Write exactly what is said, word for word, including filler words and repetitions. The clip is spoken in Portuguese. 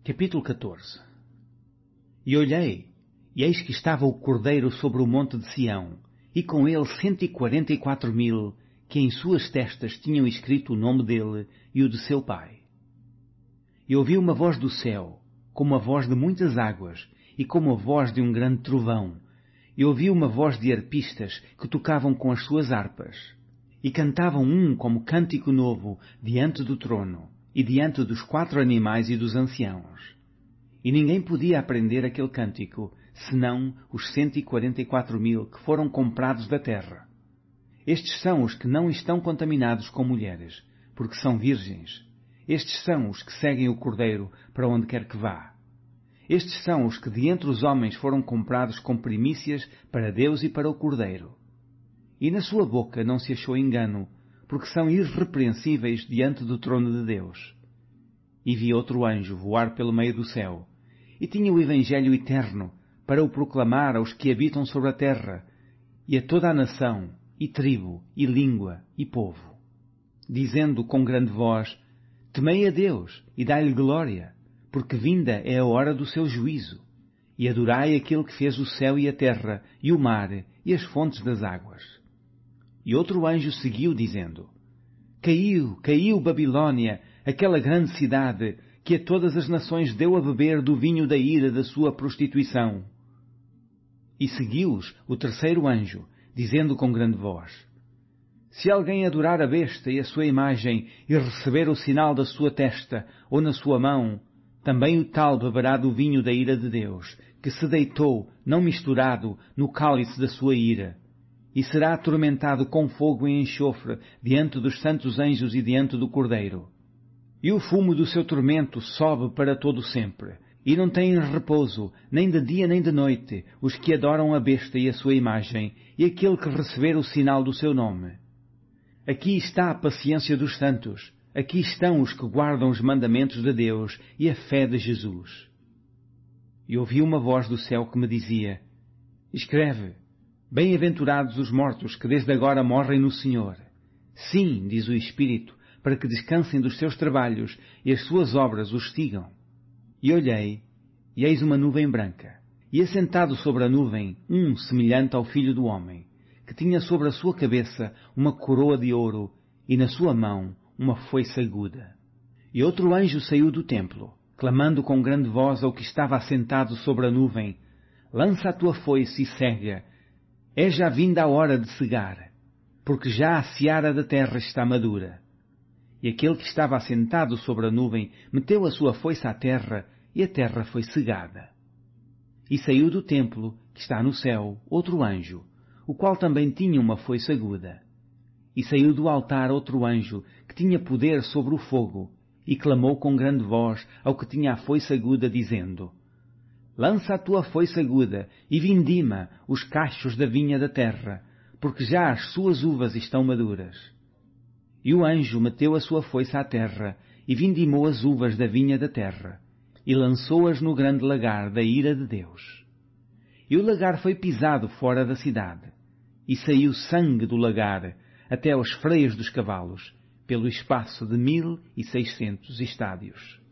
Capítulo catorze. E olhei, e eis que estava o Cordeiro sobre o monte de Sião, e com ele cento e quarenta e quatro mil, que em suas testas tinham escrito o nome dele e o de seu pai. E ouvi uma voz do céu, como a voz de muitas águas, e como a voz de um grande trovão. E ouvi uma voz de arpistas que tocavam com as suas harpas, e cantavam um como cântico novo diante do trono, e diante dos quatro animais e dos anciãos. E ninguém podia aprender aquele cântico, senão os cento e quarenta e quatro mil que foram comprados da terra. Estes são os que não estão contaminados com mulheres, porque são virgens. Estes são os que seguem o Cordeiro para onde quer que vá. Estes são os que de entre os homens foram comprados com primícias para Deus e para o Cordeiro. E na sua boca não se achou engano, porque são irrepreensíveis diante do trono de Deus. E vi outro anjo voar pelo meio do céu, e tinha o Evangelho eterno, para o proclamar aos que habitam sobre a terra, e a toda a nação, e tribo, e língua, e povo, dizendo com grande voz: Temei a Deus, e dai-lhe glória, porque vinda é a hora do seu juízo, e adorai aquele que fez o céu e a terra, e o mar, e as fontes das águas. E outro anjo seguiu, dizendo: Caiu, caiu Babilônia, aquela grande cidade, que a todas as nações deu a beber do vinho da ira da sua prostituição. E seguiu-os o terceiro anjo, dizendo com grande voz: Se alguém adorar a besta e a sua imagem, e receber o sinal da sua testa ou na sua mão, também o tal beberá do vinho da ira de Deus, que se deitou, não misturado, no cálice da sua ira, e será atormentado com fogo e enxofre diante dos santos anjos e diante do Cordeiro. E o fumo do seu tormento sobe para todo sempre, e não têm repouso, nem de dia nem de noite, os que adoram a besta e a sua imagem, e aquele que receber o sinal do seu nome. Aqui está a paciência dos santos, aqui estão os que guardam os mandamentos de Deus e a fé de Jesus. E ouvi uma voz do céu que me dizia: Escreve, bem-aventurados os mortos que desde agora morrem no Senhor. Sim, diz o Espírito, para que descansem dos seus trabalhos e as suas obras os sigam. E olhei, e eis uma nuvem branca, e assentado sobre a nuvem um semelhante ao Filho do Homem, que tinha sobre a sua cabeça uma coroa de ouro e na sua mão uma foice aguda. E outro anjo saiu do templo, clamando com grande voz ao que estava assentado sobre a nuvem: Lança a tua foice e cega, é já vinda a hora de cegar, porque já a seara da terra está madura. E aquele que estava assentado sobre a nuvem meteu a sua foice à terra, e a terra foi cegada. E saiu do templo, que está no céu, outro anjo, o qual também tinha uma foice aguda. E saiu do altar outro anjo, que tinha poder sobre o fogo, e clamou com grande voz ao que tinha a foice aguda, dizendo: Lança a tua foice aguda, e vindima os cachos da vinha da terra, porque já as suas uvas estão maduras. E o anjo meteu a sua foice à terra, e vindimou as uvas da vinha da terra, e lançou-as no grande lagar da ira de Deus. E o lagar foi pisado fora da cidade, e saiu sangue do lagar até aos freios dos cavalos, pelo espaço de mil e seiscentos estádios.